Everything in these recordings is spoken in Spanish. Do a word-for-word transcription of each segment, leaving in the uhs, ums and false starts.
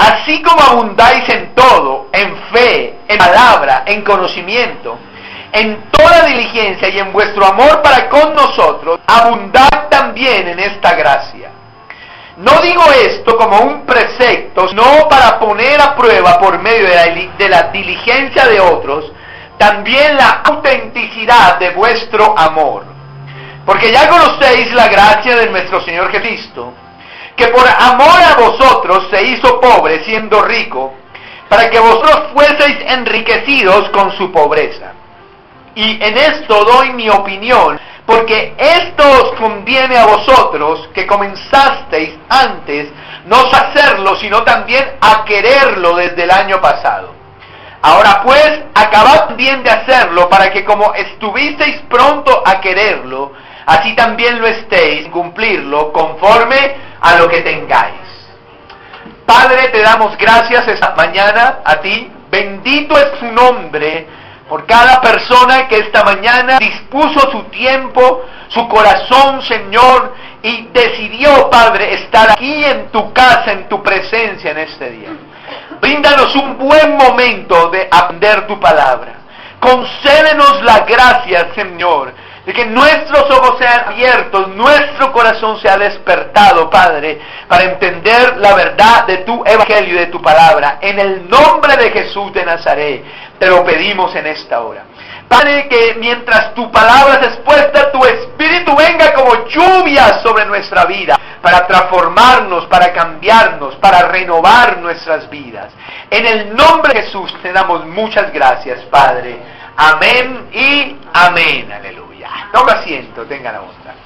así como abundáis en todo, en fe, en palabra, en conocimiento, en toda diligencia y en vuestro amor para con nosotros, abundad también en esta gracia. No digo esto como un precepto, sino para poner a prueba por medio de la, de la diligencia de otros, también la autenticidad de vuestro amor. Porque ya conocéis la gracia de nuestro Señor Jesucristo, que por amor a vosotros se hizo pobre siendo rico, para que vosotros fueseis enriquecidos con su pobreza. Y en esto doy mi opinión, porque esto os conviene a vosotros, que comenzasteis antes, no a hacerlo, sino también a quererlo desde el año pasado. Ahora pues, acabad también de hacerlo, para que como estuvisteis pronto a quererlo, así también lo estéis, cumplirlo, conforme a lo que tengáis. Padre, te damos gracias esta mañana a ti, bendito es tu nombre, por cada persona que esta mañana dispuso su tiempo, su corazón, Señor, y decidió, Padre, estar aquí en tu casa, en tu presencia en este día. Bríndanos un buen momento de aprender tu palabra. Concédenos la gracia, Señor, de que nuestros ojos sean abiertos, nuestro corazón sea despertado, Padre, para entender la verdad de tu evangelio y de tu palabra. En el nombre de Jesús de Nazaret, te lo pedimos en esta hora. Padre, que mientras tu palabra es expuesta, tu Espíritu venga como lluvia sobre nuestra vida, para transformarnos, para cambiarnos, para renovar nuestras vidas. En el nombre de Jesús te damos muchas gracias, Padre. Amén y amén. Aleluya. Toma asiento, tengan la bondad.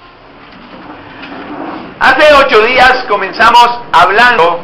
Hace ocho días comenzamos hablando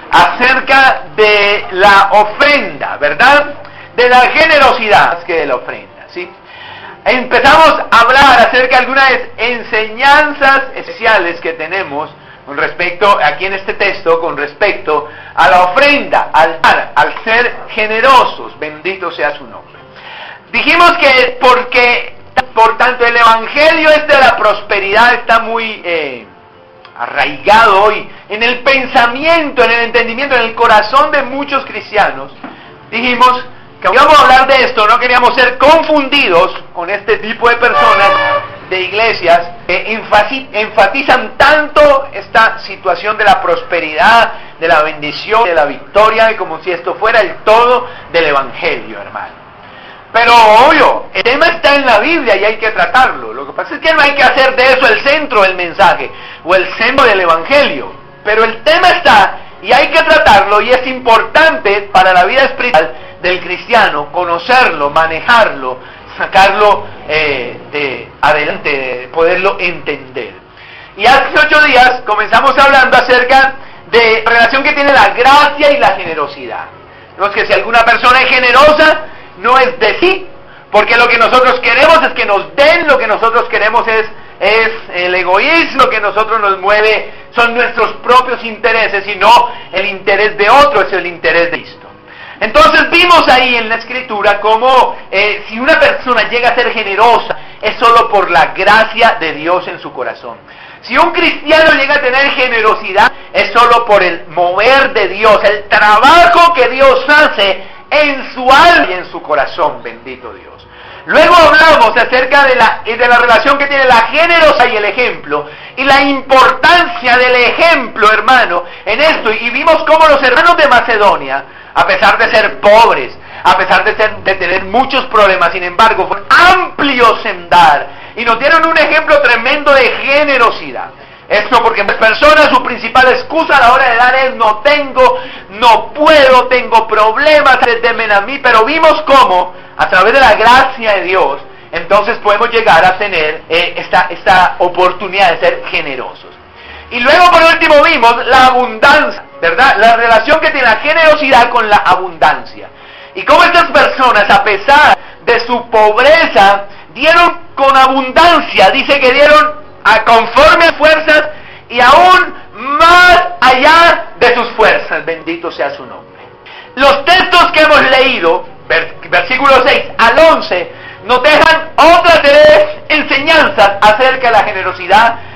acerca de la ofrenda, ¿verdad? De la generosidad, más que de la ofrenda, ¿sí? Empezamos a hablar acerca de algunas enseñanzas especiales que tenemos con respecto, aquí en este texto, con respecto a la ofrenda, al dar, al ser generosos, bendito sea su nombre. Dijimos que porque, por tanto, el evangelio este de la prosperidad está muy eh, arraigado hoy en el pensamiento, en el entendimiento, en el corazón de muchos cristianos. Dijimos que íbamos a hablar de esto, no queríamos ser confundidos con este tipo de personas, de iglesias, que enfatizan tanto esta situación de la prosperidad, de la bendición, de la victoria, como si esto fuera el todo del evangelio, hermano. Pero obvio, el tema está en la Biblia y hay que tratarlo. Lo que pasa es que no hay que hacer de eso el centro del mensaje o el centro del evangelio. Pero el tema está y hay que tratarlo, y es importante para la vida espiritual del cristiano conocerlo, manejarlo, sacarlo eh, de adelante, poderlo entender. Y hace ocho días comenzamos hablando acerca de la relación que tiene la gracia y la generosidad. No es que si alguna persona es generosa, no es de sí, porque lo que nosotros queremos es que nos den, lo que nosotros queremos es, es el egoísmo, lo que nosotros nos mueve son nuestros propios intereses y no el interés de otro, es el interés de Cristo. Entonces vimos ahí en la Escritura cómo eh, si una persona llega a ser generosa es solo por la gracia de Dios en su corazón. Si un cristiano llega a tener generosidad es solo por el mover de Dios, el trabajo que Dios hace en su alma y en su corazón, bendito Dios. Luego hablamos acerca de la, de la relación que tiene la generosidad y el ejemplo, y la importancia del ejemplo, hermano, en esto, y vimos cómo los hermanos de Macedonia, a pesar de ser pobres, a pesar de, ser, de tener muchos problemas, sin embargo, fueron amplios en dar, y nos dieron un ejemplo tremendo de generosidad. Esto porque las personas, su principal excusa a la hora de dar es no tengo, no puedo, tengo problemas, se temen a mí, pero vimos cómo, a través de la gracia de Dios, entonces podemos llegar a tener eh, esta, esta oportunidad de ser generosos. Y luego por último vimos la abundancia, ¿verdad? La relación que tiene la generosidad con la abundancia. Y cómo estas personas, a pesar de su pobreza, dieron con abundancia, dice que dieron a conforme a fuerzas y aún más allá de sus fuerzas, bendito sea su nombre. Los textos que hemos leído, versículos seis al once, nos dejan otras tres enseñanzas acerca de la generosidad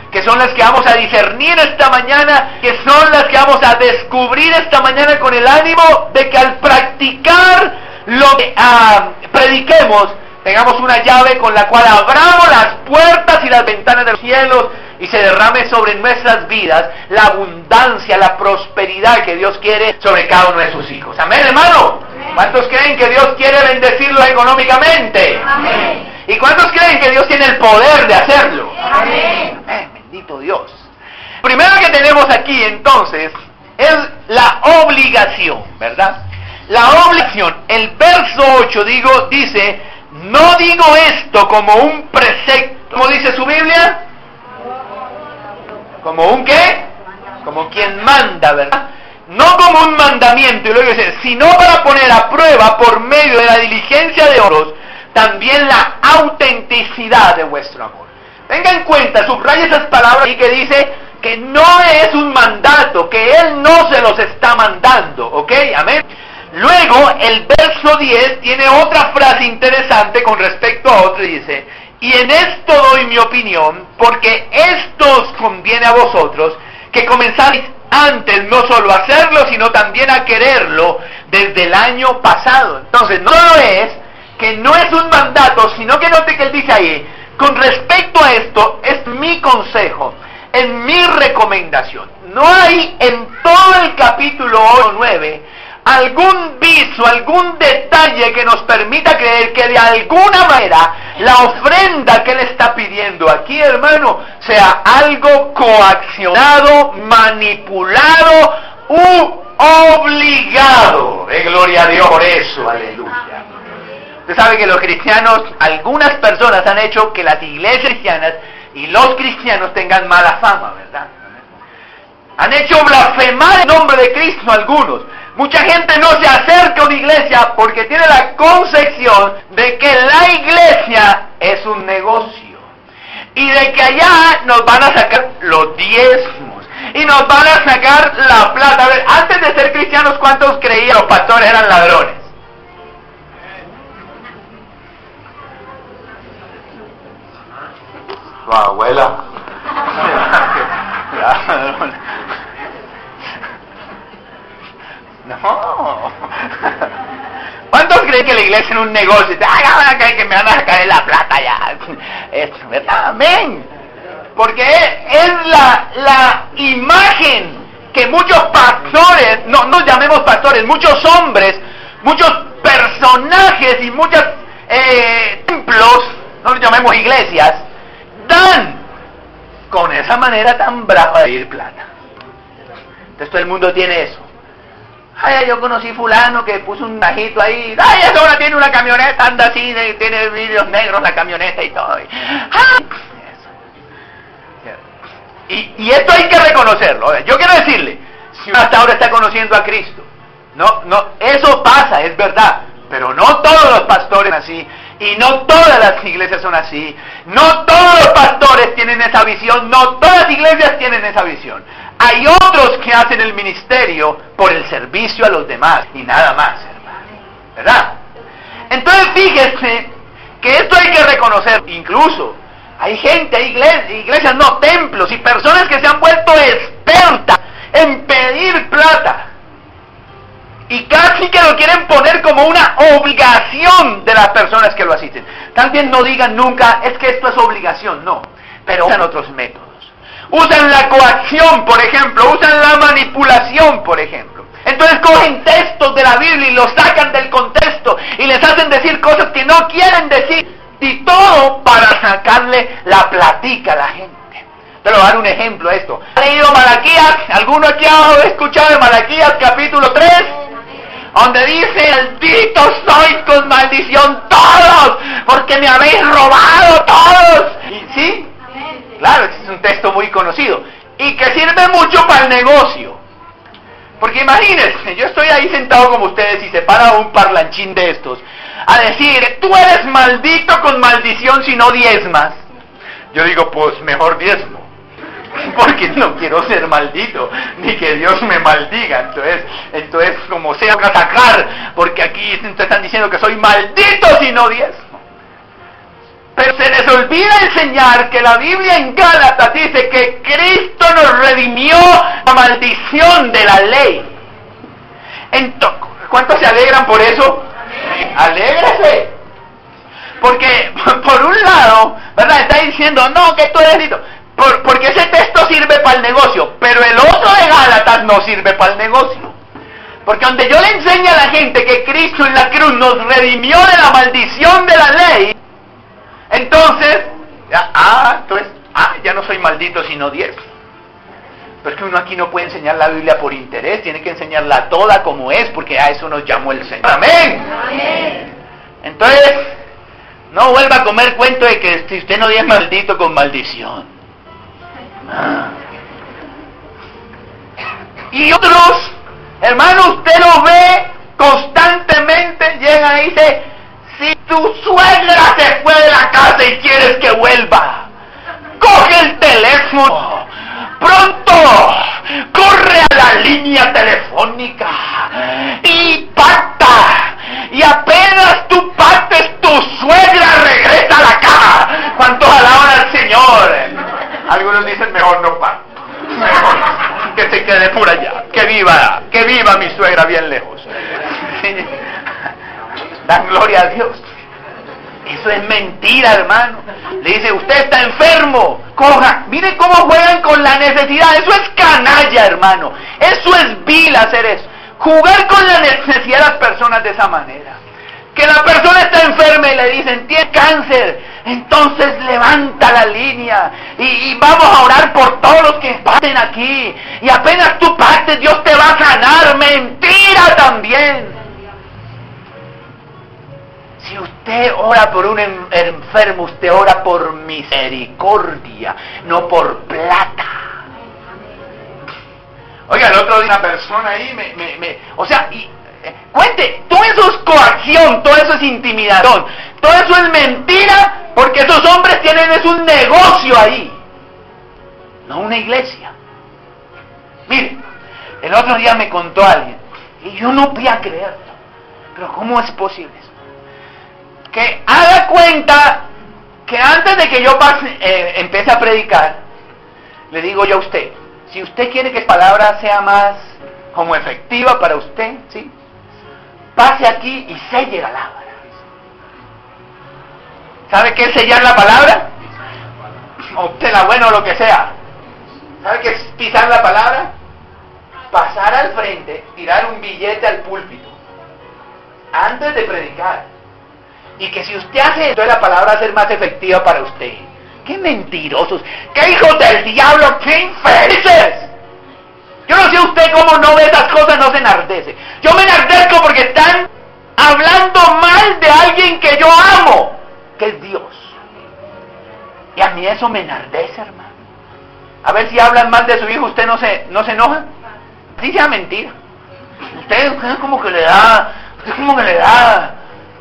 que son las que vamos a discernir esta mañana, que son las que vamos a descubrir esta mañana con el ánimo de que al practicar lo que uh, prediquemos, tengamos una llave con la cual abramos las puertas y las ventanas de los cielos y se derrame sobre nuestras vidas la abundancia, la prosperidad que Dios quiere sobre cada uno de sus hijos. Amén, hermano. Amén. ¿Cuántos creen que Dios quiere bendecirlos económicamente? Amén. ¿Y cuántos creen que Dios tiene el poder de hacerlo? Amén. Amén. Bendito Dios. Primero que tenemos aquí entonces es la obligación, ¿verdad? La obligación. El verso ocho digo, dice, no digo esto como un precepto. ¿Cómo dice su Biblia? ¿Como un qué? Como quien manda, ¿verdad? No como un mandamiento, y luego dice, sino para poner a prueba por medio de la diligencia de otros, también la autenticidad de vuestro amor. Tenga en cuenta, subraya esas palabras y que dice que no es un mandato, que Él no se los está mandando, ¿ok? Amén. Luego, el verso diez tiene otra frase interesante con respecto a otro, y dice, y en esto doy mi opinión, porque esto os conviene a vosotros, que comenzáis antes no solo a hacerlo, sino también a quererlo desde el año pasado. Entonces, no solo es que no es un mandato, sino que note que él dice ahí, con respecto a esto, es mi consejo, es mi recomendación. No hay en todo el capítulo nueve algún viso, algún detalle que nos permita creer que de alguna manera la ofrenda que él está pidiendo aquí, hermano, sea algo coaccionado, manipulado u obligado. De gloria a Dios por eso, aleluya. Usted sabe que los cristianos, algunas personas han hecho que las iglesias cristianas y los cristianos tengan mala fama, ¿verdad? Han hecho blasfemar el nombre de Cristo algunos. Mucha gente no se acerca a una iglesia porque tiene la concepción de que la iglesia es un negocio. Y de que allá nos van a sacar los diezmos. Y nos van a sacar la plata. A ver, antes de ser cristianos, ¿cuántos creían los pastores eran ladrones? Su abuela. No. ¿Cuántos creen que la iglesia es un negocio? ¡Ah, que me van a sacar la plata ya! Es verdad, amén. Porque es la, la imagen que muchos pastores, no nos llamemos pastores, muchos hombres, muchos personajes y muchos eh, templos, no los llamemos iglesias, dan con esa manera tan brava de pedir plata. Entonces todo el mundo tiene eso. Ay, yo conocí fulano que puso un bajito ahí. Ay, esa ahora tiene una camioneta, anda así, tiene vidrios negros la camioneta y todo. Ay, y, y esto hay que reconocerlo. Yo quiero decirle, si uno hasta ahora está conociendo a Cristo, no, no, eso pasa, es verdad. Pero no todos los pastores son así, y no todas las iglesias son así, no todos los pastores tienen esa visión, no todas las iglesias tienen esa visión. Hay otros que hacen el ministerio por el servicio a los demás, y nada más, hermano, ¿verdad? Entonces fíjese que esto hay que reconocer. Incluso hay gente, hay iglesias, iglesias, no templos, y personas que se han vuelto expertas en pedir plata. Y casi que lo quieren poner como una obligación de las personas que lo asisten. También no digan nunca, es que esto es obligación, no. Pero usan otros métodos. Usan la coacción, por ejemplo. Usan la manipulación, por ejemplo. Entonces cogen textos de la Biblia y los sacan del contexto. Y les hacen decir cosas que no quieren decir. Y todo para sacarle la platica a la gente. Te lo voy a dar un ejemplo a esto. ¿Ha leído Malaquías? ¿Alguno aquí ha escuchado de Malaquías capítulo tres? Donde dice, maldito sois con maldición todos, porque me habéis robado todos. ¿Y sí? Claro, este es un texto muy conocido. Y que sirve mucho para el negocio. Porque imagínense, yo estoy ahí sentado como ustedes y se para un parlanchín de estos a decir, tú eres maldito con maldición si no diezmas. Yo digo, pues mejor diezmo. Porque no quiero ser maldito, ni que Dios me maldiga. Entonces, entonces como sea, voy a sacar, porque aquí te están diciendo que soy maldito si no diezmo. Pero se les olvida enseñar que la Biblia en Gálatas dice que Cristo nos redimió la maldición de la ley. Entonces, ¿cuántos se alegran por eso? Alégrese. Porque, por un lado, ¿verdad? Está diciendo, no, que tú eres listo. Por, porque ese texto sirve para el negocio, pero el otro de Gálatas no sirve para el negocio. Porque donde yo le enseño a la gente que Cristo en la cruz nos redimió de la maldición de la ley, entonces, ya, ah, entonces, ah, ya no soy maldito sino diez. Pero es que uno aquí no puede enseñar la Biblia por interés, tiene que enseñarla toda como es, porque a eso nos llamó el Señor. ¡Amén! ¡Amén! Entonces, no vuelva a comer cuento de que si usted no es maldito con maldición. Ah. Y otros, hermano, usted lo ve constantemente, llega y dice, si tu suegra se fue de la casa y quieres que vuelva, coge el teléfono, pronto, corre a la línea telefónica y pacta, y apenas tú pactes, tu suegra regresa a la casa. ¿Cuántos alaban al Señor? Algunos dicen, mejor no pacto, mejor que se quede por allá, que viva, que viva mi suegra bien lejos. Sí. Dan gloria a Dios. Eso es mentira, hermano. Le dice, usted está enfermo, coja. Mire cómo juegan con la necesidad. Eso es canalla, hermano. Eso es vil hacer eso. Jugar con la necesidad de las personas de esa manera. Que la persona está enferma y le dicen, tiene cáncer. Entonces levanta la línea y, y vamos a orar por todos los que pasen aquí. Y apenas tú partes, Dios te va a sanar. Mentira también. Si usted ora por un enfermo, usted ora por misericordia, no por plata. Oiga, el otro día una persona ahí me... me, me o sea, y, eh, cuente, todo eso es coacción, todo eso es intimidación, todo eso es mentira, porque esos hombres tienen es un negocio ahí, no una iglesia. Mire, el otro día me contó alguien, y yo no podía creerlo, pero ¿cómo es posible eso? Que haga cuenta que antes de que yo pase, eh, empiece a predicar, le digo yo a usted, si usted quiere que la palabra sea más como efectiva para usted, ¿sí? Pase aquí y selle la palabra. ¿Sabe qué es sellar la palabra? O la buena o lo que sea. ¿Sabe qué es pisar la palabra? Pasar al frente, tirar un billete al púlpito antes de predicar. Y que si usted hace esto, la palabra va a ser más efectiva para usted. ¡Qué mentirosos! ¡Qué hijos del diablo! ¡Qué infelices! Yo no sé usted cómo no ve esas cosas, no se enardece. Yo me enardezco porque están hablando mal de alguien que yo amo, que es Dios. Y a mí eso me enardece, hermano. A ver si hablan mal de su hijo, ¿usted no se, no se enoja? Así sea mentira. Usted, usted como que le da... Usted como que le da...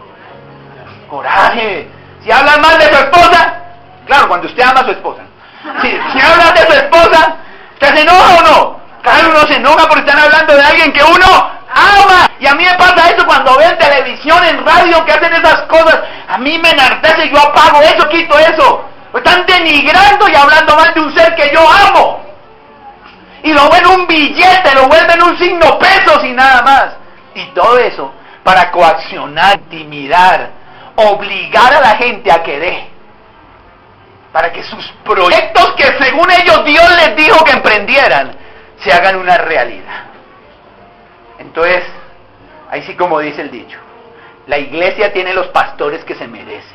coraje. Si hablan mal de su esposa, claro, cuando usted ama a su esposa, si, si hablan de su esposa, ¿usted se enoja o no? Claro, uno se enoja porque están hablando de alguien que uno ama. Y a mí me pasa eso cuando veo en televisión, en radio, que hacen esas cosas. A mí me enardece, yo apago eso, quito eso. Están denigrando y hablando mal de un ser que yo amo. Y lo ven un billete, lo vuelven un signo pesos y nada más. Y todo eso para coaccionar, intimidar, obligar a la gente a que dé, para que sus proyectos que según ellos Dios les dijo que emprendieran, se hagan una realidad. Entonces, ahí sí como dice el dicho, la iglesia tiene los pastores que se merece.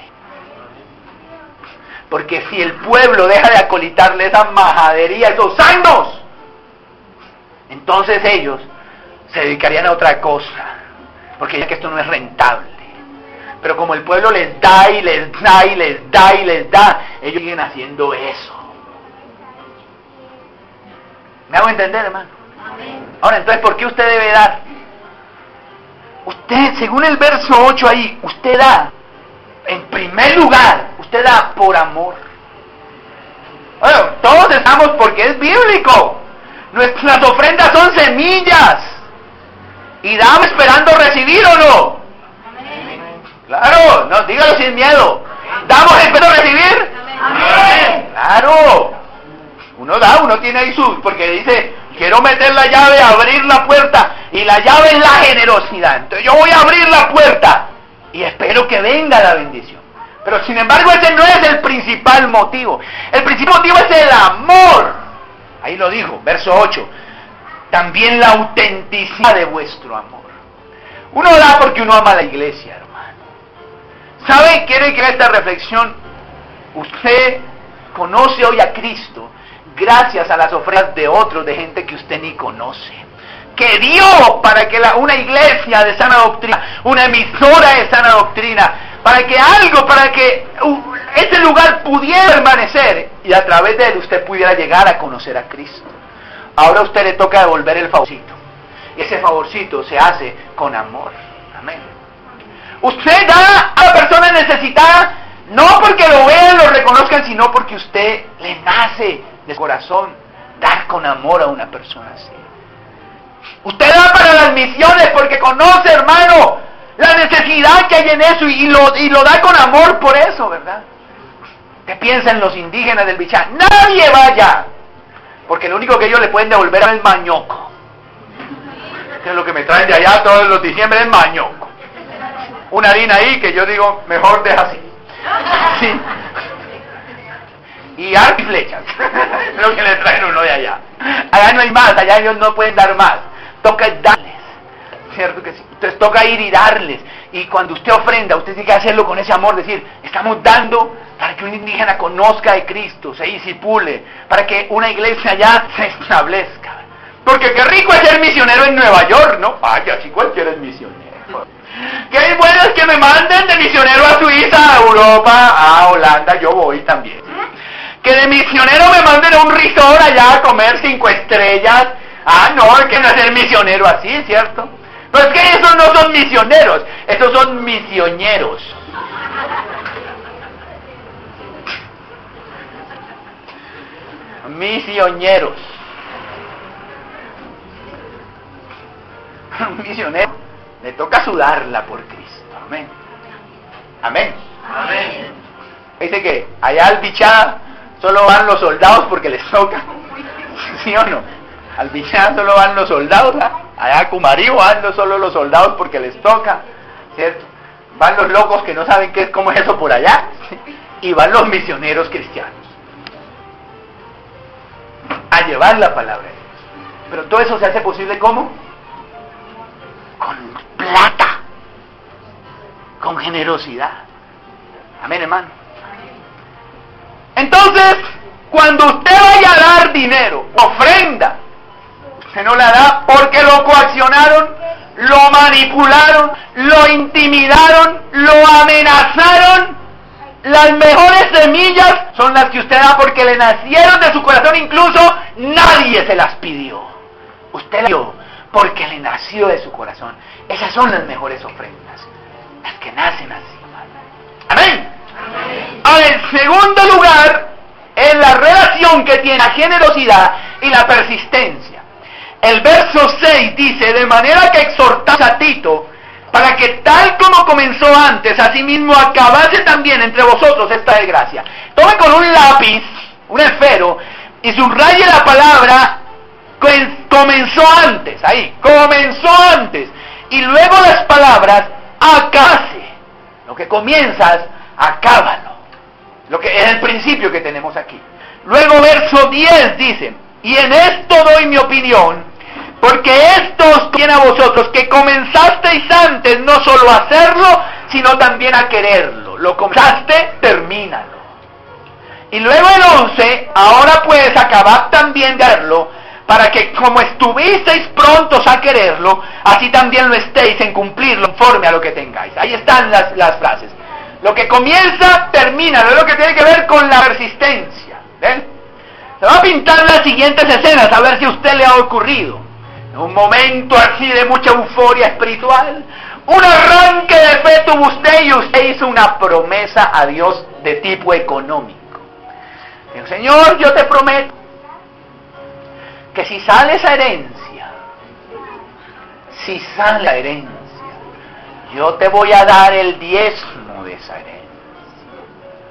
Porque si el pueblo deja de acolitarle esa majadería, esos años, entonces ellos se dedicarían a otra cosa, porque ya que esto no es rentable. Pero como el pueblo les da y les da y les da y les da, ellos siguen haciendo eso. ¿Me hago entender, hermano? Amén. Ahora, entonces, ¿por qué usted debe dar? Usted, según el verso ocho ahí, usted da, en primer lugar, usted da por amor. Bueno, todos damos porque es bíblico. Nuestras ofrendas son semillas. Y damos esperando recibir, ¿o no? Claro, no, dígalo sin miedo. ¿Damos esperando recibir? Amén. Claro. Uno da, uno tiene ahí su... Porque dice, quiero meter la llave, abrir la puerta. Y la llave es la generosidad. Entonces yo voy a abrir la puerta. Y espero que venga la bendición. Pero sin embargo ese no es el principal motivo. El principal motivo es el amor. Ahí lo dijo, verso ocho. También la autenticidad de vuestro amor. Uno da porque uno ama a la iglesia, hermano. ¿Sabe? Quiere que esta reflexión, usted conoce hoy a Cristo gracias a las ofrendas de otros, de gente que usted ni conoce, que dio para que la, una iglesia de sana doctrina, una emisora de sana doctrina, para que algo, para que uh, ese lugar pudiera permanecer y a través de él usted pudiera llegar a conocer a Cristo. Ahora a usted le toca devolver el favorcito, y ese favorcito se hace con amor. Amén. Usted da a la persona necesitada no porque lo vean, lo reconozcan, sino porque usted le nace de corazón dar con amor a una persona así. Usted da para las misiones porque conoce, hermano, la necesidad que hay en eso y lo, y lo da con amor por eso, ¿verdad? Usted piensa en los indígenas del Bichán. Nadie vaya, porque lo único que ellos le pueden devolver es el mañoco. Que es lo que me traen de allá todos los diciembre, es mañoco. Una harina ahí que yo digo, mejor deja así. Sí. Y arco y flechas. Lo que le traen uno de allá. Allá no hay más, allá ellos no pueden dar más. Toca darles. ¿Cierto que sí? Entonces toca ir y darles. Y cuando usted ofrenda, usted tiene que hacerlo con ese amor, decir, estamos dando para que un indígena conozca de Cristo, se disipule, para que una iglesia allá se establezca. Porque qué rico es ser misionero en Nueva York, ¿no? Vaya, si cualquiera es misionero. Qué bueno es que me manden de misionero a Suiza, a Europa, a Holanda, yo voy también. Que de misionero me manden a un resort allá a comer cinco estrellas. Ah, no, es que no es ser misionero así, ¿cierto? Pero es que esos no son misioneros, esos son misioneros. Misioneros. Un misionero le toca sudarla por Cristo. Amén. Amén. Amén. Dice que allá al Bichá solo van los soldados porque les toca. ¿Sí o no? Al Bichá solo van los soldados. ¿Ah? Allá a Cumarío van solo los soldados porque les toca. ¿Cierto? Van los locos que no saben qué es, cómo es eso por allá. ¿Sí? Y van los misioneros cristianos a llevar la palabra de Dios. Pero todo eso se hace posible ¿cómo? Con plata, con generosidad. Amén, hermano. Entonces, cuando usted vaya a dar dinero, ofrenda, usted no la da porque lo coaccionaron, lo manipularon, lo intimidaron, lo amenazaron. Las mejores semillas son las que usted da porque le nacieron de su corazón, incluso nadie se las pidió. Usted las dio porque le nació de su corazón. Esas son las mejores ofrendas, las que nacen así, hermano. Amén. Amén. En segundo lugar, es la relación que tiene la generosidad y la persistencia. El verso seis dice, de manera que exhortamos a Tito, para que tal como comenzó antes, asimismo acabase también entre vosotros esta desgracia. Tome con un lápiz, un esfero, y subraye la palabra comenzó antes, ahí, comenzó antes, y luego las palabras acabase. Lo que comienzas, acábalo. Lo que es el principio que tenemos aquí. Luego verso diez dice, y en esto doy mi opinión, porque esto os viene a vosotros, que comenzasteis antes no solo a hacerlo, sino también a quererlo. Lo comenzaste, termínalo. Y luego el once, ahora pues acabad también de hacerlo, para que como estuvisteis prontos a quererlo, así también lo estéis en cumplirlo conforme a lo que tengáis. Ahí están las, las frases. Lo que comienza, termínalo. Es lo que tiene que ver con la persistencia. ¿Ven? Se va a pintar las siguientes escenas, a ver si a usted le ha ocurrido. Un momento así de mucha euforia espiritual, un arranque de fe tuvo usted y usted hizo una promesa a Dios de tipo económico. Dijo, Señor, yo te prometo que si sale esa herencia, si sale la herencia, yo te voy a dar el diezmo de esa herencia.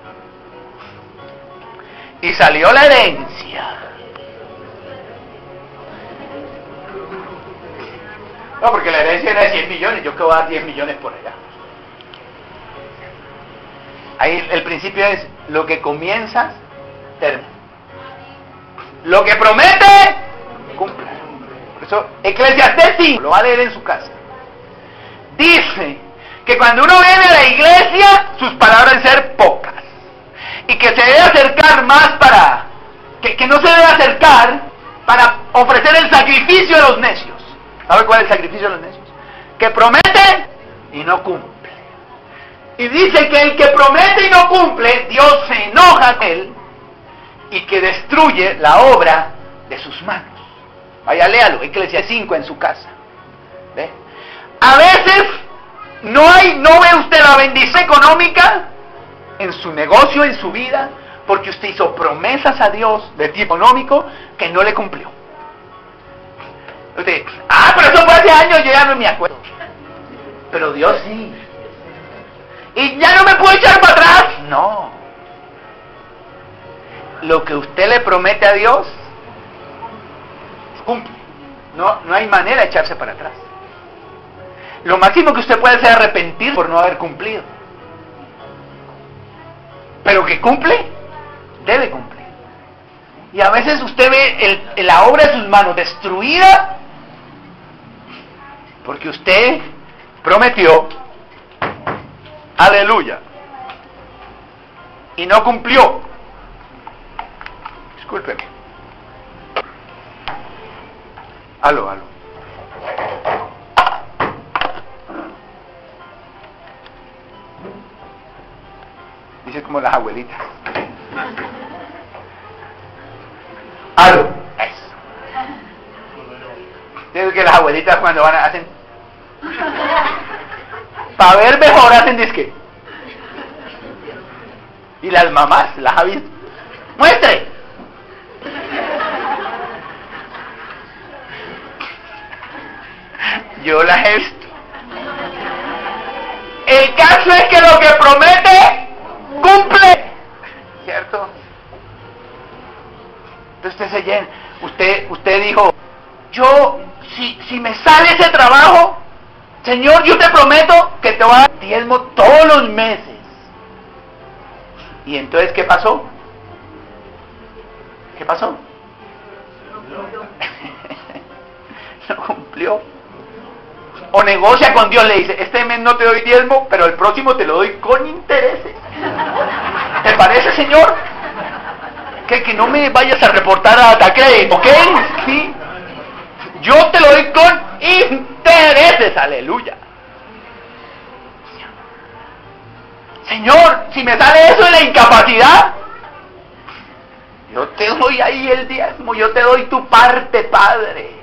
y salió la herencia. No, porque la herencia era de cien millones, yo que voy a dar diez millones por allá. Ahí el principio es, lo que comienzas, termina. Lo que promete, cumple. Por eso, Eclesiastés cinco, lo va a leer en su casa. Dice que cuando uno viene a la iglesia, sus palabras deben ser pocas. Y que se debe acercar más para... Que, que no se debe acercar para ofrecer el sacrificio a los necios. ¿Sabe cuál es el sacrificio de los necios? Que promete y no cumple. Y dice que el que promete y no cumple, Dios se enoja con él y que destruye la obra de sus manos. Vaya, léalo, Eclesiastés cinco en su casa. ¿Ve? A veces no hay, no ve usted la bendición económica en su negocio, en su vida, porque usted hizo promesas a Dios de tipo económico que no le cumplió. Usted, ah, pero eso fue hace años, yo ya no me acuerdo. Pero Dios sí. ¿Y ya no me puedo echar para atrás? No. Lo que usted le promete a Dios, cumple. No, no hay manera de echarse para atrás. Lo máximo que usted puede hacer es arrepentir por no haber cumplido. Pero que cumple, debe cumplir. Y a veces usted ve el, la obra de sus manos destruida porque usted prometió, aleluya, y no cumplió. Discúlpeme. Aló, aló. Dice como las abuelitas. Aló. Eso. Dice que las abuelitas cuando van a hacen para ver mejor hacen disque. Y las mamás, las ha visto. ¡Muestre! Yo las he visto. El caso es que lo que promete, cumple. ¿Cierto? Entonces usted se llena. Usted, usted dijo, yo, si, si me sale ese trabajo, Señor, yo te prometo que te voy a dar diezmo todos los meses. ¿Y entonces qué pasó? ¿Qué pasó? No cumplió. O negocia con Dios, le dice, este mes no te doy diezmo, pero el próximo te lo doy con intereses. ¿Te parece, Señor? Que, que no me vayas a reportar a Atacre, ¿ok? Sí. Yo te lo doy con intereses, aleluya. Señor, si me sale eso de la incapacidad, yo te doy ahí el diezmo, yo te doy tu parte, Padre.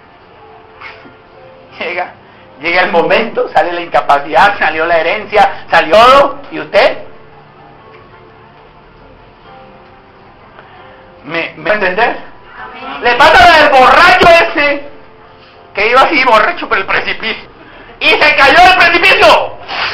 Llega, llega el momento, sale la incapacidad, salió la herencia, salió todo, ¿y usted? ¿Me, me va a entender? Amén. Le pasa la del borracho ese, que iba así borracho por el precipicio, y se cayó del precipicio.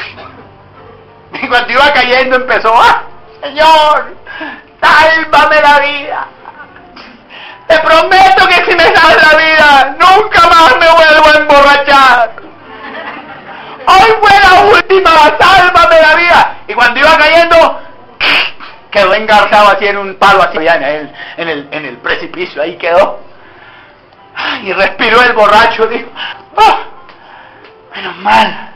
Y cuando iba cayendo empezó, ¡ah, Señor, sálvame la vida! Te prometo que si me salva la vida, nunca más me vuelvo a emborrachar. Hoy fue la última, sálvame la vida. Y cuando iba cayendo, quedó engarzado así en un palo, así en el, en el, en el precipicio, ahí quedó. Y respiró el borracho, dijo, ¡oh, menos mal!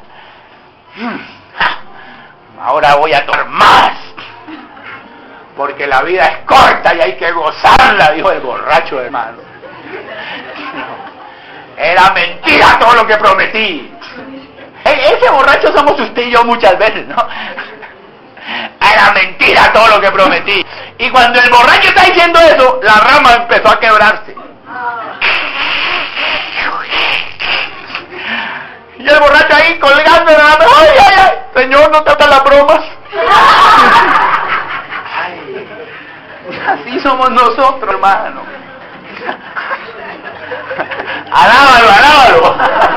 Ahora voy a tomar más, porque la vida es corta y hay que gozarla, dijo el borracho, hermano. Era mentira todo lo que prometí. E- ese borracho somos usted y yo muchas veces, ¿no? Era mentira todo lo que prometí. Y cuando el borracho está diciendo eso, la rama empezó a quebrarse. Y el borracho ahí colgando, ¡ay, ay, ay! Señor, no te hagas las bromas. Ay, así somos nosotros, hermano. Alábalo, alábalo.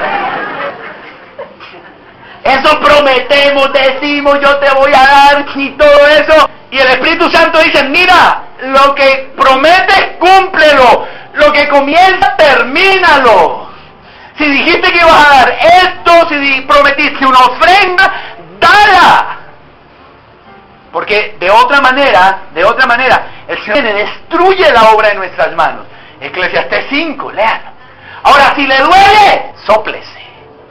Eso prometemos, decimos, yo te voy a dar y todo eso. Y el Espíritu Santo dice, mira, lo que prometes, cúmplelo. Lo que comienza, termínalo. Si dijiste que ibas a dar esto, si prometiste una ofrenda, dala. Porque de otra manera, de otra manera, el Señor destruye la obra de nuestras manos. Eclesiastés cinco, léalo. Ahora, si le duele, sóplese.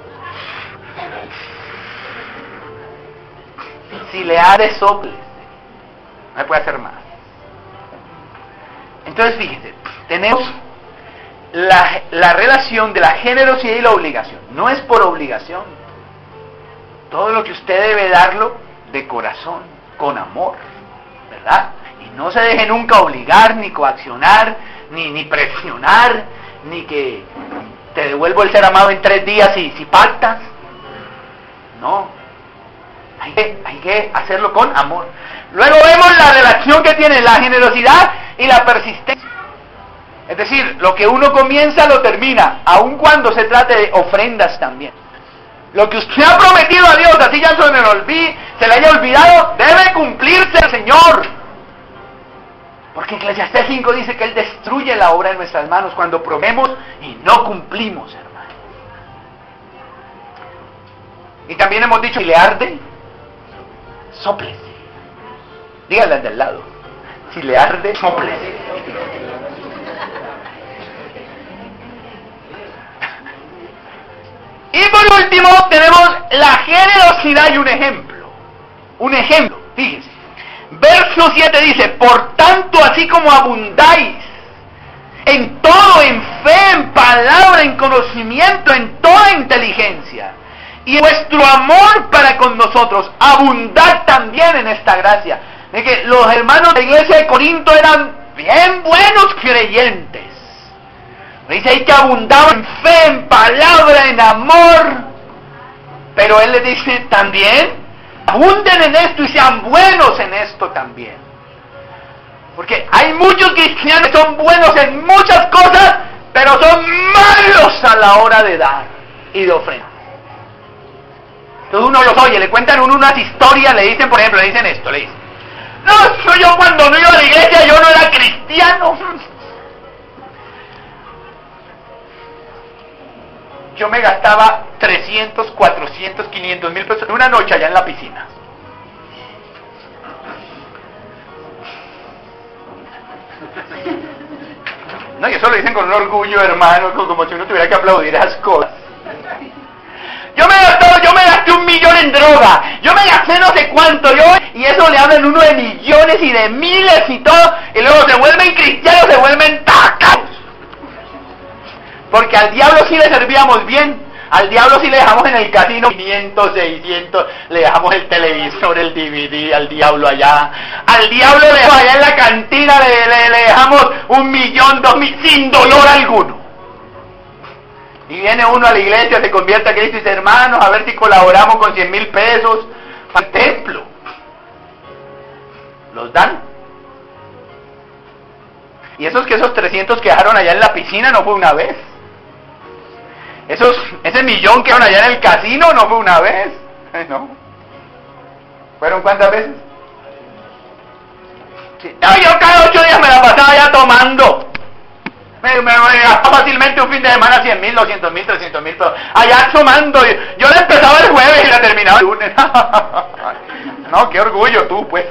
Si le arde, sóplese. No puede hacer más. Entonces, fíjese, tenemos la, la relación de la generosidad y la obligación. No es por obligación. Todo lo que usted debe darlo de corazón, con amor, ¿verdad? Y no se deje nunca obligar, ni coaccionar, ni, ni presionar, ni que te devuelvo el ser amado en tres días y si pactas. No. Hay que, hay que hacerlo con amor. Luego vemos la relación que tiene la generosidad y la persistencia. Es decir, lo que uno comienza lo termina, aun cuando se trate de ofrendas también. Lo que usted ha prometido a Dios, así ya se le olvide, se le haya olvidado, debe cumplirse el Señor. Porque Eclesiastés cinco dice que Él destruye la obra de nuestras manos cuando prometemos y no cumplimos, hermano. Y también hemos dicho, si le arde, sóplese. Dígale al del lado, si le arde, sóplese. Y por último tenemos la generosidad y un ejemplo. Un ejemplo, fíjese. Verso siete dice, por tanto, así como abundáis en todo, en fe, en palabra, en conocimiento, en toda inteligencia, y vuestro amor para con nosotros, abundad también en esta gracia. De que los hermanos de la iglesia de Corinto eran bien buenos creyentes. Dice ahí que abundaban en fe, en palabra, en amor. Pero él les dice también, abunden en esto y sean buenos en esto también. Porque hay muchos cristianos que son buenos en muchas cosas, pero son malos a la hora de dar y de ofrendar. Entonces uno los oye, le cuentan uno unas historias, le dicen, por ejemplo, le dicen esto, le dicen, no, soy yo cuando no iba a la iglesia, yo no era cristiano. Yo me gastaba trescientos, cuatrocientos, quinientos mil pesos en una noche allá en la piscina. No, y eso lo dicen con un orgullo, hermano, como si uno tuviera que aplaudir esas cosas. Yo me gasté, yo me gasté un millón en droga, yo me gasté no sé cuánto, yo, y eso le hablan uno de millones y de miles y todo, y luego se vuelven cristianos, se vuelven tacados. Porque al diablo sí le servíamos bien, al diablo sí le dejamos en el casino quinientos, seiscientos, le dejamos el televisor, el D V D al diablo allá, al diablo le dejamos allá en la cantina, le, le, le dejamos un millón, dos mil, sin dolor alguno. Y viene uno a la iglesia, se convierte a Cristo y dice, hermanos, a ver si colaboramos con cien mil pesos al templo. Los dan. Y esos que esos trescientos que dejaron allá en la piscina no fue una vez. Esos, ese millón que dejaron allá en el casino no fue una vez. ¿No? ¿Fueron cuántas veces? Sí. No, yo cada ocho días me la pasaba ya tomando. Me, me, me gastaba fácilmente un fin de semana cien mil, doscientos mil, trescientos mil, pero allá tomando. Yo la empezaba el jueves y la terminaba el lunes. No, qué orgullo tú, pues.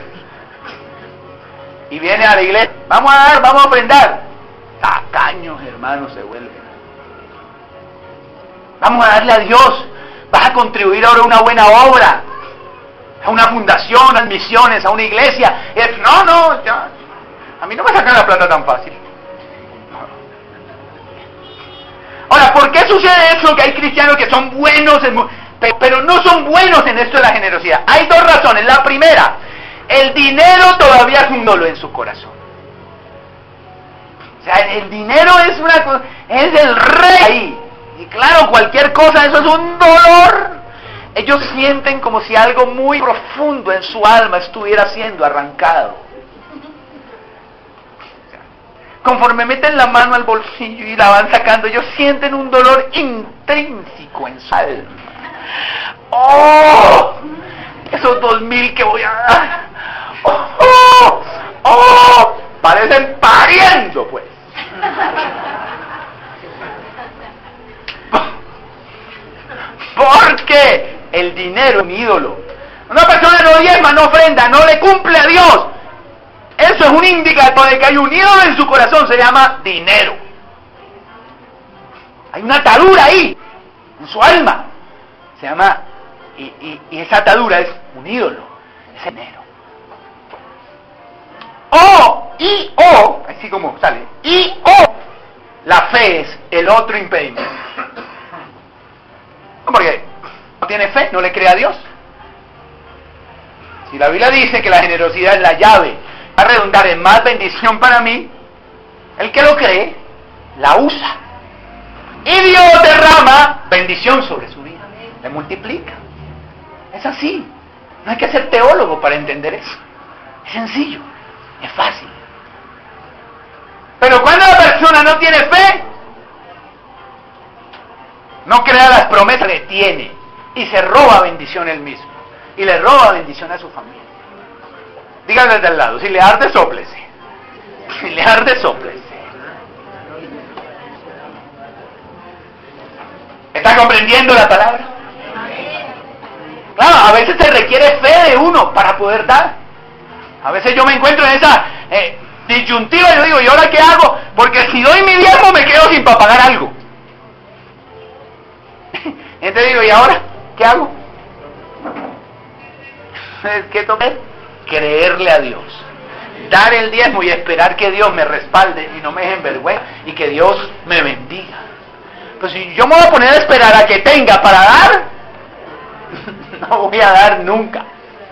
Y viene a la iglesia, vamos a dar, vamos a ofrendar. Tacaños, hermanos, se vuelven. Vamos a darle a Dios. Vas a contribuir ahora a una buena obra, a una fundación, a misiones, a una iglesia. Y es, no, no, ya, a mí no me sacan la plata tan fácil. Ahora, ¿por qué sucede eso? Que hay cristianos que son buenos, en, pero no son buenos en esto de la generosidad. Hay dos razones. La primera, el dinero todavía es un dolo en su corazón. O sea, el dinero es una cosa, es el rey ahí. Y claro, cualquier cosa, eso es un dolor. Ellos sienten como si algo muy profundo en su alma estuviera siendo arrancado. Conforme meten la mano al bolsillo y la van sacando, ellos sienten un dolor intrínseco en su alma. ¡Oh! Esos dos mil que voy a dar. ¡Oh! ¡Oh! ¡Oh! parecen pariendo, pues. Porque el dinero es un ídolo. Una persona no diezma, no ofrenda, no le cumple a Dios. Eso es un indicador de que hay un ídolo en su corazón, se llama dinero. Hay una atadura ahí, en su alma. Se llama, y, y, y esa atadura es un ídolo, es dinero. O, y o, así como sale, y o, la fe es el otro impedimento. No, porque no tiene fe, no le cree a Dios. Si la Biblia dice que la generosidad es la llave, va a redundar en más bendición para mí, el que lo cree, la usa. Y Dios derrama bendición sobre su vida, le multiplica. Es así. No hay que ser teólogo para entender eso. Es sencillo, es fácil. Pero cuando la persona no tiene fe, no crea las promesas que tiene y se roba bendición él mismo. Y le roba bendición a su familia. Díganle desde al lado, si le arde, sóplese. Si le arde, sóplese. ¿Está comprendiendo la palabra? Claro, a veces se requiere fe de uno para poder dar. A veces yo me encuentro en esa eh, disyuntiva y yo digo, ¿y ahora qué hago? Porque si doy mi diezmo me quedo sin para pagar algo. Entonces digo, ¿y ahora qué hago? ¿Qué toca? Creerle a Dios, dar el diezmo y esperar que Dios me respalde y no me deje en vergüenza y que Dios me bendiga. Pues si yo me voy a poner a esperar a que tenga para dar, no voy a dar nunca.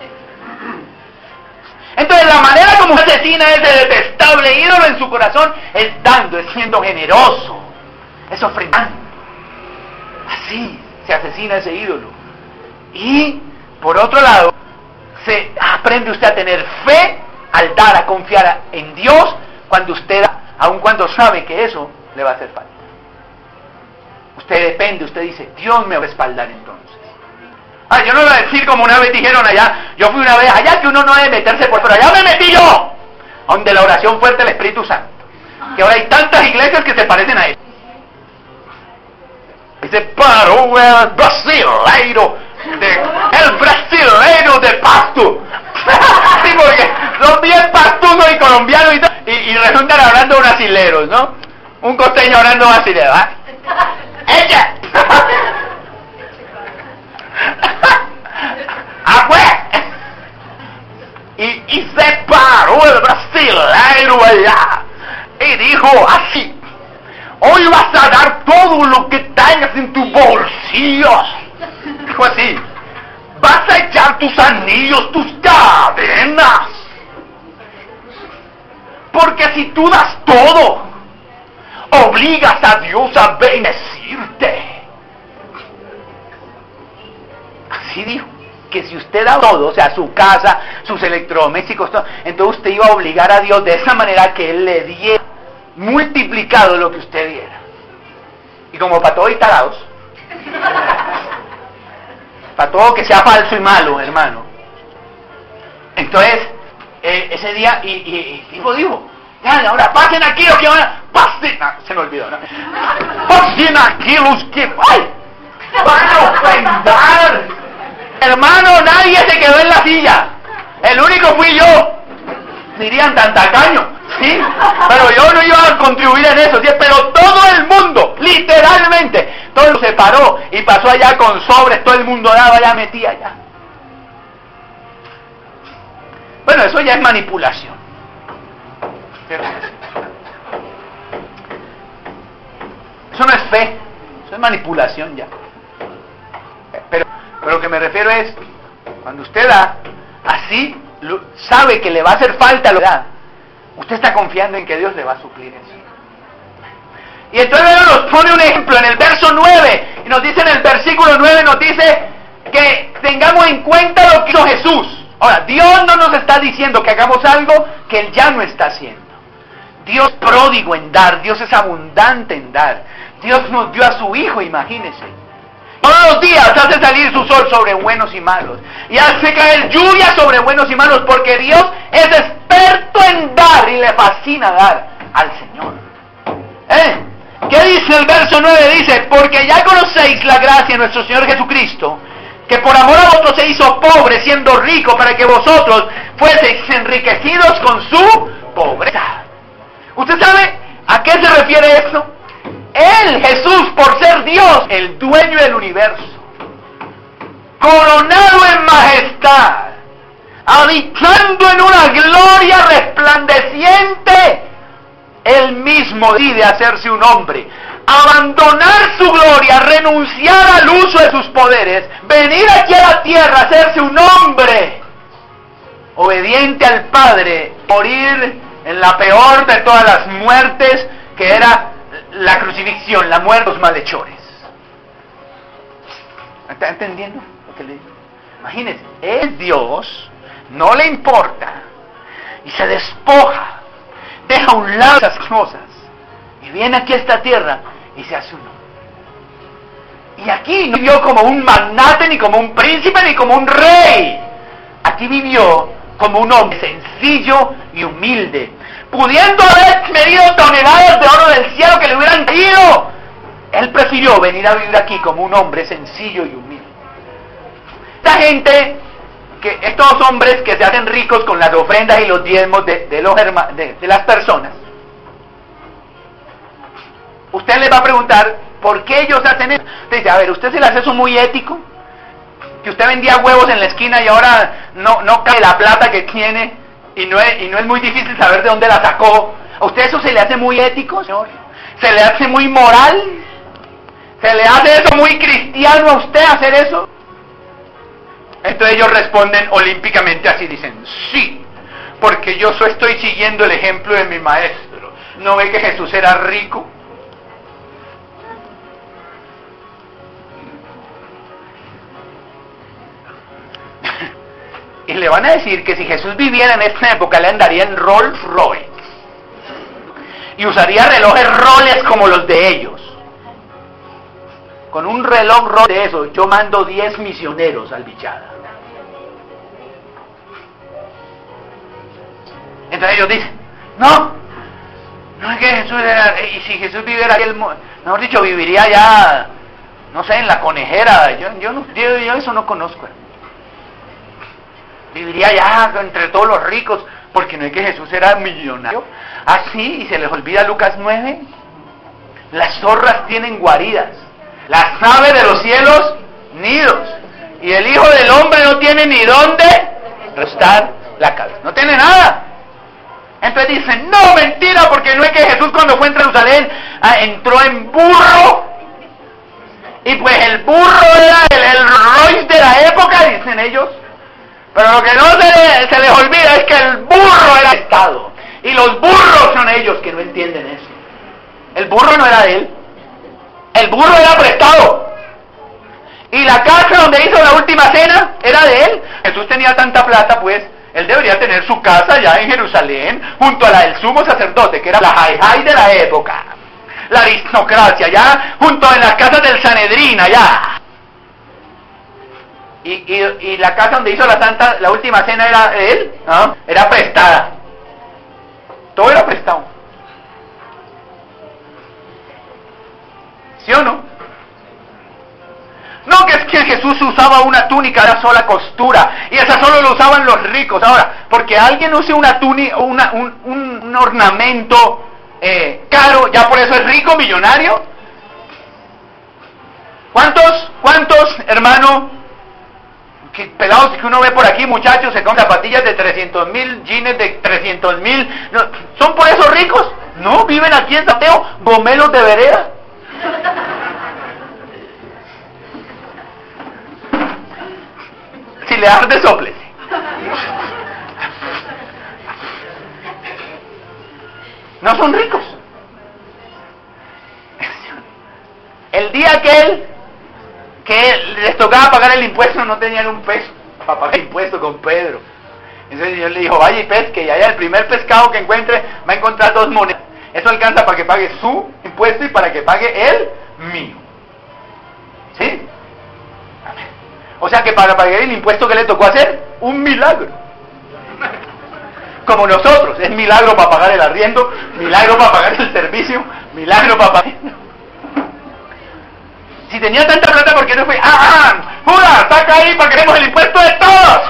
Entonces la manera como se asesina ese detestable ídolo en su corazón es dando, es siendo generoso, es ofrendando. Así se asesina ese ídolo. Y por otro lado, se aprende usted a tener fe al dar, a confiar en Dios cuando usted da, aun cuando sabe que eso le va a hacer falta. Usted depende, usted dice, Dios me va a respaldar entonces. Ah, yo no voy a decir como una vez dijeron allá, yo fui una vez allá que uno no debe meterse por, pero allá me metí yo, donde la oración fuerte del Espíritu Santo. Que ahora hay tantas iglesias que se parecen a él. Dice, paró el brasileiro, de, el brasileiro de Pasto. Sí, porque son bien pastunos y colombianos y, y, y resultan hablando brasileros, ¿no? Un costeño hablando brasilero, ¿ah? ¡Ella! ¡Ah, pues! Y, y se paró el brasileiro allá y dijo así: hoy vas a dar todo lo que tengas en tus bolsillos. Dijo así: vas a echar tus anillos, tus cadenas. Porque si tú das todo, obligas a Dios a bendecirte. Así dijo, que si usted da todo, o sea, su casa, sus electrodomésticos, todo, entonces usted iba a obligar a Dios de esa manera que Él le diera multiplicado lo que usted diera. Y como para todos y tarados, para todo que sea falso y malo, hermano. Entonces, eh, ese día, y, y, y dijo, dijo, ya, ahora pasen aquí los que van a, pasen, ah, se me olvidó, ¿no? Pasen aquí los que, ¡ay! Van a ofrendar. Hermano, nadie se quedó en la silla. El único fui yo. Dirían tan tacaño, ¿sí? Pero yo no iba a contribuir en eso, ¿sí? Pero todo el mundo, literalmente, todo se paró y pasó allá con sobres, todo el mundo daba, ya metía allá. Bueno, eso ya es manipulación. Eso no es fe, eso es manipulación ya. Pero, pero lo que me refiero es, cuando usted da, así lo, sabe que le va a hacer falta lo que da, usted está confiando en que Dios le va a suplir eso. Y entonces nos pone un ejemplo en el verso nueve, y nos dice en el versículo nueve, nos dice que tengamos en cuenta lo que hizo Jesús. Ahora, Dios no nos está diciendo que hagamos algo que Él ya no está haciendo. Dios es pródigo en dar, Dios es abundante en dar. Dios nos dio a su Hijo, imagínense. Todos los días hace salir su sol sobre buenos y malos. Y hace caer lluvia sobre buenos y malos, porque Dios es experto en dar y le fascina dar al Señor. ¿Eh? ¿Qué dice el verso nueve? Dice, porque ya conocéis la gracia de nuestro Señor Jesucristo, que por amor a vosotros se hizo pobre siendo rico, para que vosotros fueseis enriquecidos con su pobreza. ¿Usted sabe a qué se refiere esto? Él, Jesús, por ser Dios, el dueño del universo, coronado en majestad, habitando en una gloria resplandeciente, Él mismo decide hacerse un hombre, abandonar su gloria, renunciar al uso de sus poderes, venir aquí a la tierra, hacerse un hombre, obediente al Padre, morir en la peor de todas las muertes, que era la crucifixión, la muerte de los malhechores. ¿Está entendiendo lo que le digo? Imagínense, es Dios, no le importa, y se despoja, deja a un lado esas cosas, y viene aquí a esta tierra, y se hace uno. Y aquí no vivió como un magnate, ni como un príncipe, ni como un rey. Aquí vivió como un hombre sencillo y humilde, pudiendo haber medido toneladas de oro del cielo que le hubieran caído. Él prefirió venir a vivir aquí como un hombre sencillo y humilde. Esta gente, que estos hombres que se hacen ricos con las ofrendas y los diezmos de, de, los herma, de, de las personas, usted les va a preguntar por qué ellos hacen eso. Usted dice, a ver, ¿usted se le hace eso muy ético? Que usted vendía huevos en la esquina y ahora no, no cae la plata que tiene, y no, es, y no es muy difícil saber de dónde la sacó. ¿A usted eso se le hace muy ético, señor? ¿Se le hace muy moral? ¿Se le hace eso muy cristiano a usted hacer eso? Entonces ellos responden olímpicamente así, dicen, sí, porque yo so estoy siguiendo el ejemplo de mi maestro. ¿No ve que Jesús era rico? Y le van a decir que si Jesús viviera en esta época, le andaría en Rolls Royce. Y usaría relojes Rolex como los de ellos. Con un reloj Rolex de eso, yo mando diez misioneros al Bichada. Entonces ellos dicen, no, no es que Jesús era, y si Jesús viviera ahí, mejor dicho, viviría ya, no sé, en la Conejera. Yo, yo, no, yo, yo eso no conozco. Viviría ya entre todos los ricos, porque no es que Jesús era millonario. Así, y se les olvida Lucas nueve, las zorras tienen guaridas, las aves de los cielos nidos, y el Hijo del Hombre no tiene ni dónde restar la cabeza, no tiene nada. Entonces dicen, no, mentira, porque no es que Jesús cuando fue en Jerusalén ah, entró en burro, y pues el burro era el, el Rolls de la época, dicen ellos. Pero lo que no se, le, se les olvida es que el burro era Estado. Y los burros son ellos que no entienden eso. El burro no era de él. El burro era prestado. Y la casa donde hizo la última cena era de él. Jesús tenía tanta plata, pues, él debería tener su casa ya en Jerusalén, junto a la del sumo sacerdote, que era la high high de la época. La aristocracia, ya junto en las casas del Sanedrín, allá. Y, y, y la casa donde hizo la santa, la última cena era de él, ¿no? Era prestada. Todo era prestado. ¿Sí o no? No, que es que Jesús usaba una túnica de una sola costura, y esa solo lo usaban los ricos. Ahora, porque alguien use una túnica, una, un, un, un ornamento eh, caro, ¿ya por eso es rico, millonario? ¿Cuántos, cuántos, hermano, que pelados que uno ve por aquí, muchachos, se compran zapatillas de trescientos mil, jeans de trescientos mil, no, ¿son por eso ricos? No, viven aquí en Santiago, gomelos de vereda. Si le arde, sóplese. No son ricos. El día que él que les tocaba pagar el impuesto, no tenían un peso para pagar el impuesto con Pedro. Entonces el Señor le dijo, vaya y pesque, y allá el primer pescado que encuentre va a encontrar dos monedas. Eso alcanza para que pague su impuesto y para que pague el mío. ¿Sí? O sea que para pagar el impuesto, ¿qué le tocó hacer? Un milagro. Como nosotros, es milagro para pagar el arriendo, milagro para pagar el servicio, milagro para pagar... Si tenía tanta plata, ¿por qué no fue? ¡Ah! ¡Judas! ¡Saca ahí para que demos el impuesto de todos!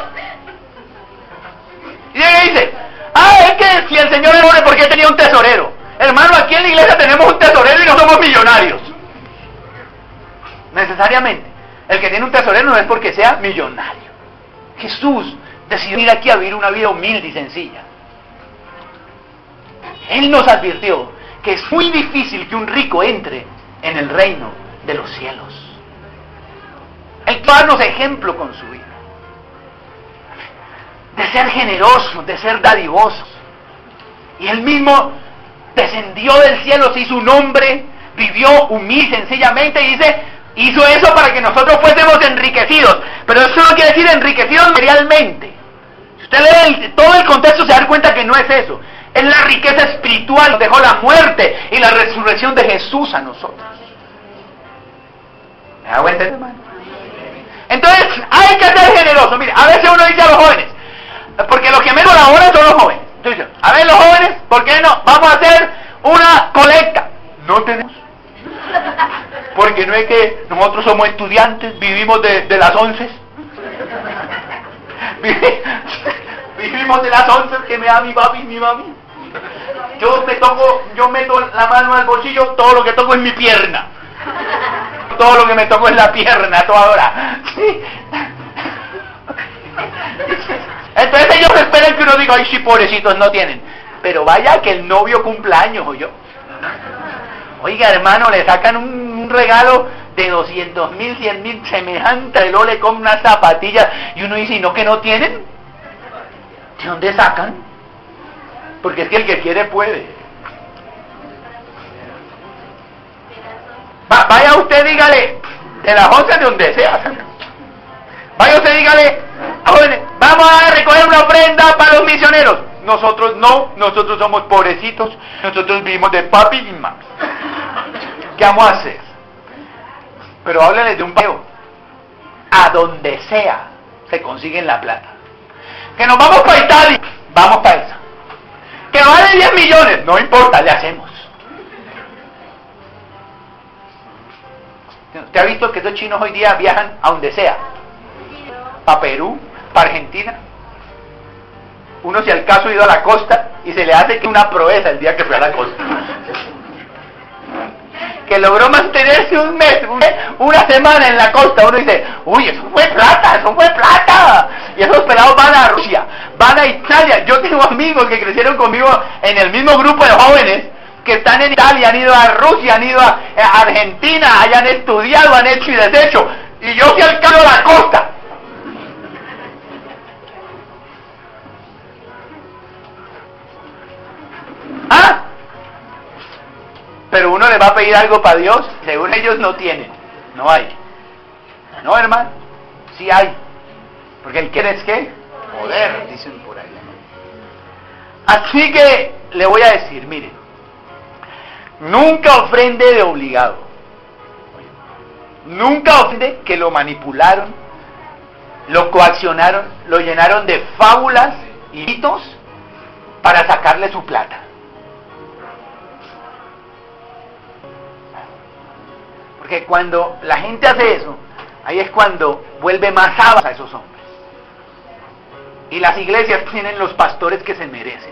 Y él dice, ah, es que si el Señor es pobre, ¿por qué tenía un tesorero? Hermano, aquí en la iglesia tenemos un tesorero y no somos millonarios. Necesariamente. El que tiene un tesorero no es porque sea millonario. Jesús decidió ir aquí a vivir una vida humilde y sencilla. Él nos advirtió que es muy difícil que un rico entre en el reino de los cielos. Él quiere darnos ejemplo con su vida. De ser generosos, de ser dadivosos. Y él mismo descendió del cielo, se hizo un hombre, vivió humilde, sencillamente, y dice, hizo eso para que nosotros fuésemos enriquecidos. Pero eso no quiere decir enriquecidos materialmente. Si usted lee el, todo el contexto, se da cuenta que no es eso. Es la riqueza espiritual, nos dejó la muerte y la resurrección de Jesús a nosotros. ¿Me da cuenta, hermano? Entonces, hay que ser generoso. Mire, a veces uno dice a los jóvenes, porque los que menos laboran son los jóvenes. Entonces, a ver, los jóvenes, ¿por qué no? Vamos a hacer una colecta. No tenemos. Porque no es que nosotros somos estudiantes, vivimos de, de las once. Vivimos de las once que me da mi papi y mi mami. Yo me toco, yo meto la mano al bolsillo, todo lo que toco es mi pierna. Todo lo que me toco es la pierna, toda hora. ¿Sí? Entonces ellos esperan que uno diga, ay, sí, pobrecitos, no tienen. Pero vaya que el novio cumpleaños, o yo. Oiga, hermano, le sacan un, un regalo de doscientos mil, cien mil, semejante, y luego le compran unas zapatillas, y uno dice, ¿y no que no tienen? ¿De dónde sacan? Porque es que el que quiere puede. Va, vaya usted, dígale, de las once de donde sea. Vaya usted, dígale, jóvenes, vamos a recoger una ofrenda para los misioneros. Nosotros no, nosotros somos pobrecitos, nosotros vivimos de papi y mami. ¿Qué vamos a hacer? Pero háblenles de un peo. A donde sea se consiguen la plata. Que nos vamos para Italia, vamos para esa. Que vale diez millones, no importa, le hacemos. ¿Usted ha visto que esos chinos hoy día viajan a donde sea? Para Perú, para Argentina. Uno, si al caso, ha ido a la costa y se le hace que una proeza el día que fue a la costa. Que logró mantenerse un mes, un mes, una semana en la costa. Uno dice, uy, eso fue plata, eso fue plata. Y esos pelados van a Rusia, van a Italia. Yo tengo amigos que crecieron conmigo en el mismo grupo de jóvenes que están en Italia, han ido a Rusia, han ido a, a Argentina, hayan estudiado, han hecho y deshecho. Y yo si al cabo a la costa. ¿Ah? Pero uno le va a pedir algo para Dios, según ellos no tienen, no hay. No, hermano, sí hay. Porque el quiere es ¿qué? Poder, dicen por ahí. Así que le voy a decir, mire, nunca ofrende de obligado. Nunca ofrende que lo manipularon, lo coaccionaron, lo llenaron de fábulas y mitos para sacarle su plata. Porque cuando la gente hace eso, ahí es cuando vuelve más sábados a esos hombres. Y las iglesias tienen los pastores que se merecen.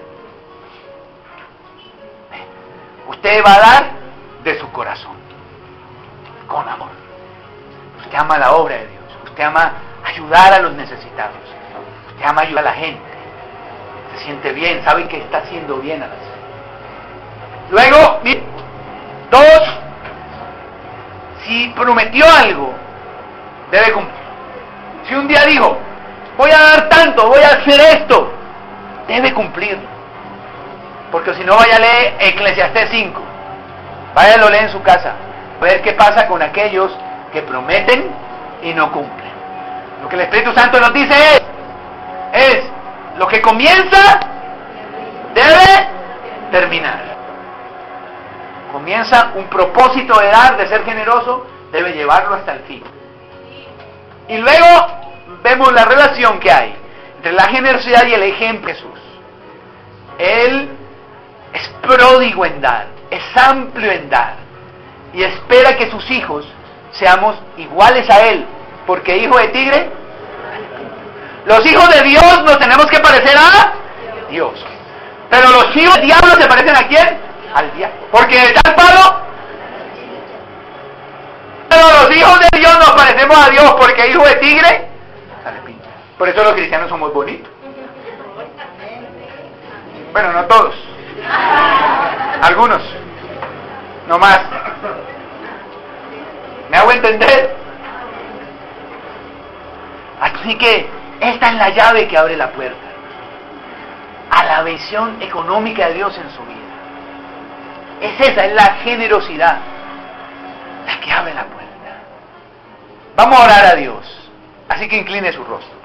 Usted va a dar de su corazón, con amor. Usted ama la obra de Dios. Usted ama ayudar a los necesitados. Usted ama ayudar a la gente. Se siente bien, sabe que está haciendo bien a la gente. Luego, dos, si prometió algo, debe cumplir. Si un día dijo, voy a dar tanto, voy a hacer esto, debe cumplirlo. Porque si no, vaya a leer Eclesiastés cinco. Vaya, lo lee en su casa. A ver qué pasa con aquellos que prometen y no cumplen. Lo que el Espíritu Santo nos dice es, es lo que comienza, debe terminar. Comienza un propósito de dar, de ser generoso, debe llevarlo hasta el fin. Y luego vemos la relación que hay entre la generosidad y el ejemplo de Jesús. Él es pródigo en dar, es amplio en dar, y espera que sus hijos seamos iguales a Él, porque hijo de tigre, los hijos de Dios nos tenemos que parecer a Dios. Pero los hijos del diablo se parecen ¿a quién? Al diablo. Porque de tal palo. Pero los hijos de Dios nos parecemos a Dios, porque hijo de tigre sale pinta. Por eso los cristianos somos bonitos. Bueno, no todos. Algunos. No más. ¿Me hago entender? Así que esta es la llave que abre la puerta a la visión económica de Dios en su vida. Es esa, es la generosidad la que abre la puerta. Vamos a orar a Dios. Así que incline su rostro.